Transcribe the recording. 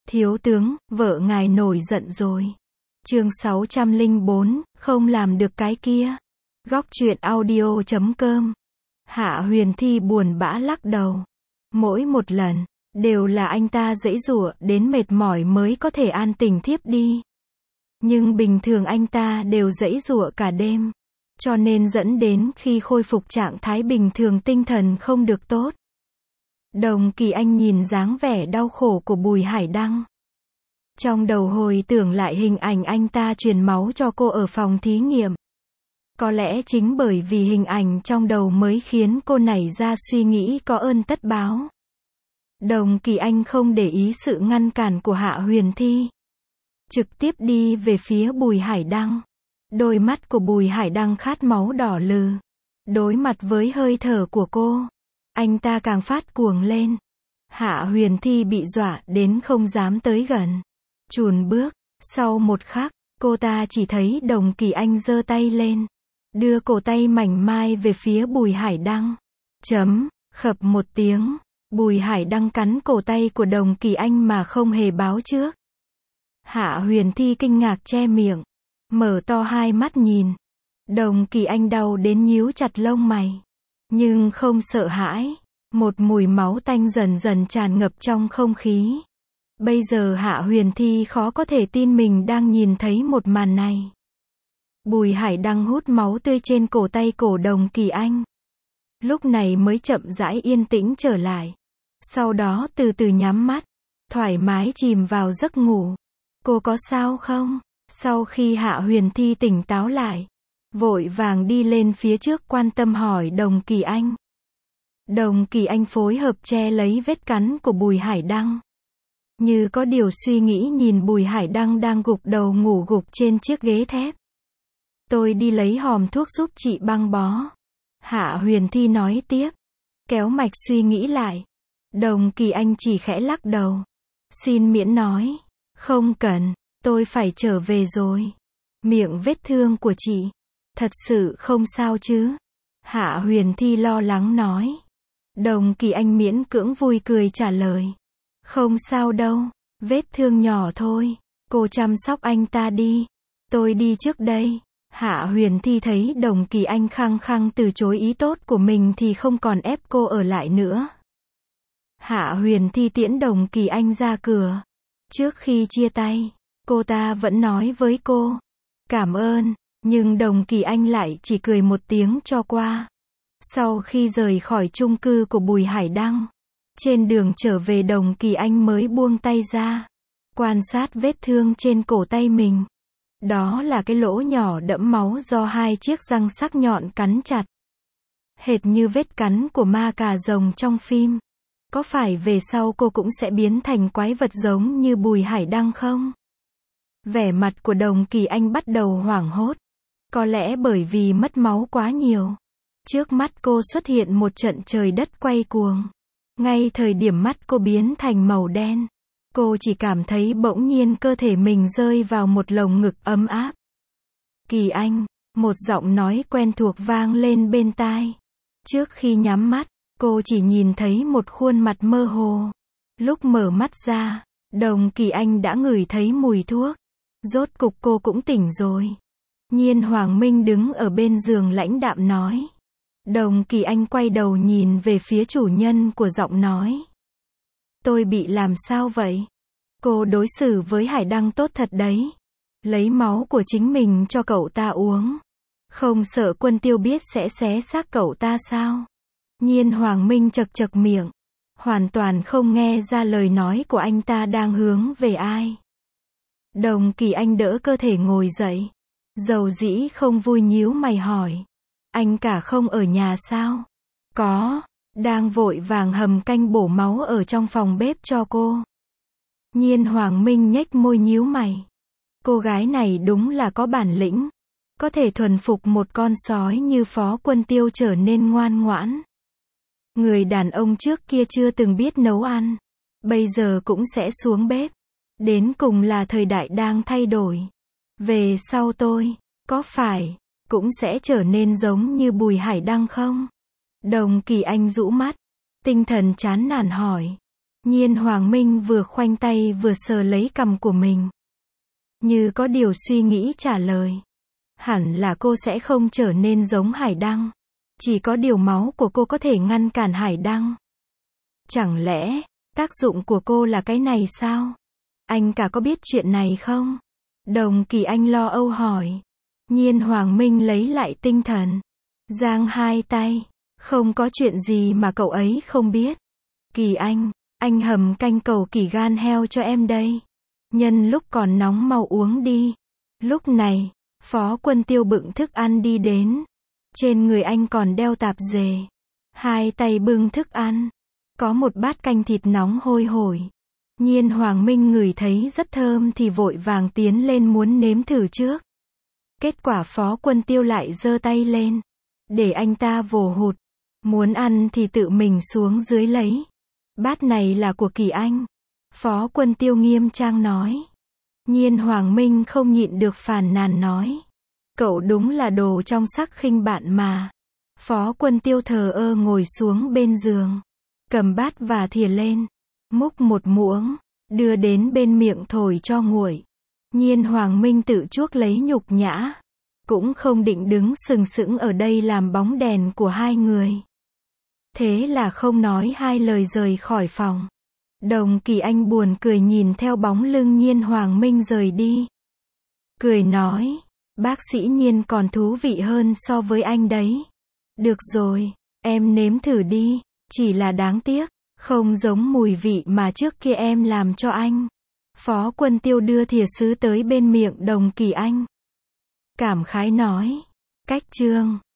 Thiếu tướng, vợ ngài nổi giận rồi. Chương 604, không làm được cái kia. Góc truyện audio.com. Hạ Huyền Thi buồn bã lắc đầu. Mỗi một lần, đều là anh ta giãy giụa đến mệt mỏi mới có thể an tình thiếp đi. Nhưng bình thường anh ta đều giãy giụa cả đêm. Cho nên dẫn đến khi khôi phục trạng thái bình thường tinh thần không được tốt. Đồng Kỳ Anh nhìn dáng vẻ đau khổ của Bùi Hải Đăng. Trong đầu hồi tưởng lại hình ảnh anh ta truyền máu cho cô ở phòng thí nghiệm. Có lẽ chính bởi vì hình ảnh trong đầu mới khiến cô nảy ra suy nghĩ có ơn tất báo. Đồng Kỳ Anh không để ý sự ngăn cản của Hạ Huyền Thi. Trực tiếp đi về phía Bùi Hải Đăng. Đôi mắt của Bùi Hải Đăng khát máu đỏ lừ. Đối mặt với hơi thở của cô, anh ta càng phát cuồng lên. Hạ Huyền Thi bị dọa đến không dám tới gần. Chùn bước, sau một khắc, cô ta chỉ thấy Đồng Kỳ Anh giơ tay lên. Đưa cổ tay mảnh mai về phía Bùi Hải Đăng. Khập một tiếng, Bùi Hải Đăng cắn cổ tay của Đồng Kỳ Anh mà không hề báo trước. Hạ Huyền Thi kinh ngạc che miệng, mở to hai mắt nhìn. Đồng Kỳ Anh đau đến nhíu chặt lông mày. Nhưng không sợ hãi. Một mùi máu tanh dần dần tràn ngập trong không khí. Bây giờ Hạ Huyền Thi khó có thể tin mình đang nhìn thấy một màn này. Bùi Hải Đăng hút máu tươi trên cổ tay cổ Đồng Kỳ Anh. Lúc này mới chậm rãi yên tĩnh trở lại. Sau đó từ từ nhắm mắt, thoải mái chìm vào giấc ngủ. Cô có sao không? Sau khi Hạ Huyền Thi tỉnh táo lại, vội vàng đi lên phía trước quan tâm hỏi Đồng Kỳ Anh. Đồng Kỳ Anh phối hợp che lấy vết cắn của Bùi Hải Đăng. Như có điều suy nghĩ nhìn Bùi Hải Đăng đang gục đầu ngủ gục trên chiếc ghế thép. Tôi đi lấy hòm thuốc giúp chị băng bó. Hạ Huyền Thi nói tiếp. Kéo mạch suy nghĩ lại. Đồng Kỳ Anh chỉ khẽ lắc đầu. Xin miễn nói. Không cần, tôi phải trở về rồi. Miệng vết thương của chị. Thật sự không sao chứ? Hạ Huyền Thi lo lắng nói. Đồng Kỳ Anh miễn cưỡng vui cười trả lời. Không sao đâu, vết thương nhỏ thôi. Cô chăm sóc anh ta đi. Tôi đi trước đây. Hạ Huyền Thi thấy Đồng Kỳ Anh khăng khăng từ chối ý tốt của mình thì không còn ép cô ở lại nữa. Hạ Huyền Thi tiễn Đồng Kỳ Anh ra cửa. Trước khi chia tay, cô ta vẫn nói với cô. Cảm ơn, nhưng Đồng Kỳ Anh lại chỉ cười một tiếng cho qua. Sau khi rời khỏi chung cư của Bùi Hải Đăng, trên đường trở về Đồng Kỳ Anh mới buông tay ra. Quan sát vết thương trên cổ tay mình. Đó là cái lỗ nhỏ đẫm máu do hai chiếc răng sắc nhọn cắn chặt. Hệt như vết cắn của ma cà rồng trong phim. Có phải về sau cô cũng sẽ biến thành quái vật giống như Bùi Hải Đăng không? Vẻ mặt của Đồng Kỳ Anh bắt đầu hoảng hốt. Có lẽ bởi vì mất máu quá nhiều. Trước mắt cô xuất hiện một trận trời đất quay cuồng. Ngay thời điểm mắt cô biến thành màu đen, cô chỉ cảm thấy bỗng nhiên cơ thể mình rơi vào một lồng ngực ấm áp. Kỳ Anh, một giọng nói quen thuộc vang lên bên tai. Trước khi nhắm mắt, cô chỉ nhìn thấy một khuôn mặt mơ hồ. Lúc mở mắt ra, Đồng Kỳ Anh đã ngửi thấy mùi thuốc. Rốt cục cô cũng tỉnh rồi. Nhiên Hoàng Minh đứng ở bên giường lãnh đạm nói. Đồng Kỳ Anh quay đầu nhìn về phía chủ nhân của giọng nói. Tôi bị làm sao vậy? Cô đối xử với Hải Đăng tốt thật đấy. Lấy máu của chính mình cho cậu ta uống. Không sợ Quân Tiêu biết sẽ xé xác cậu ta sao? Nhiên Hoàng Minh chật chật miệng. Hoàn toàn không nghe ra lời nói của anh ta đang hướng về ai. Đồng Kỳ Anh đỡ cơ thể ngồi dậy. Dầu dĩ không vui nhíu mày hỏi. Anh cả không ở nhà sao? Có, đang vội vàng hầm canh bổ máu ở trong phòng bếp cho cô. Nhiên Hoàng Minh nhếch môi nhíu mày. Cô gái này đúng là có bản lĩnh. Có thể thuần phục một con sói như Phó Quân Tiêu trở nên ngoan ngoãn. Người đàn ông trước kia chưa từng biết nấu ăn. Bây giờ cũng sẽ xuống bếp. Đến cùng là thời đại đang thay đổi. Về sau tôi, có phải cũng sẽ trở nên giống như Bùi Hải Đăng không? Đồng Kỳ Anh rũ mắt, tinh thần chán nản hỏi. Nhiên Hoàng Minh vừa khoanh tay vừa sờ lấy cằm của mình. Như có điều suy nghĩ trả lời. Hẳn là cô sẽ không trở nên giống Hải Đăng. Chỉ có điều máu của cô có thể ngăn cản Hải Đăng. Chẳng lẽ, tác dụng của cô là cái này sao? Anh cả có biết chuyện này không? Đồng Kỳ Anh lo âu hỏi. Nhiên Hoàng Minh lấy lại tinh thần. Giang hai tay. Không có chuyện gì mà cậu ấy không biết. Kỳ anh hầm canh cầu kỳ gan heo cho em đây. Nhân lúc còn nóng mau uống đi. Lúc này, Phó Quân Tiêu bưng thức ăn đi đến. Trên người anh còn đeo tạp dề. Hai tay bưng thức ăn. Có một bát canh thịt nóng hôi hổi. Nhiên Hoàng Minh ngửi thấy rất thơm thì vội vàng tiến lên muốn nếm thử trước. Kết quả Phó Quân Tiêu lại giơ tay lên. Để anh ta vồ hụt. Muốn ăn thì tự mình xuống dưới lấy. Bát này là của Kỳ Anh. Phó Quân Tiêu nghiêm trang nói. Nhiên Hoàng Minh không nhịn được phàn nàn nói. Cậu đúng là đồ trong sắc khinh bạn mà. Phó Quân Tiêu thờ ơ ngồi xuống bên giường. Cầm bát và thìa lên. Múc một muỗng. Đưa đến bên miệng thổi cho nguội. Nhiên Hoàng Minh tự chuốc lấy nhục nhã. Cũng không định đứng sừng sững ở đây làm bóng đèn của hai người. Thế là không nói hai lời rời khỏi phòng. Đồng Kỳ Anh buồn cười nhìn theo bóng lưng Nhiên Hoàng Minh rời đi. Cười nói, bác sĩ Nhiên còn thú vị hơn so với anh đấy. Được rồi, em nếm thử đi, chỉ là đáng tiếc, không giống mùi vị mà trước kia em làm cho anh. Phó Quân Tiêu đưa thìa sứ tới bên miệng Đồng Kỳ Anh. Cảm khái nói, cách chương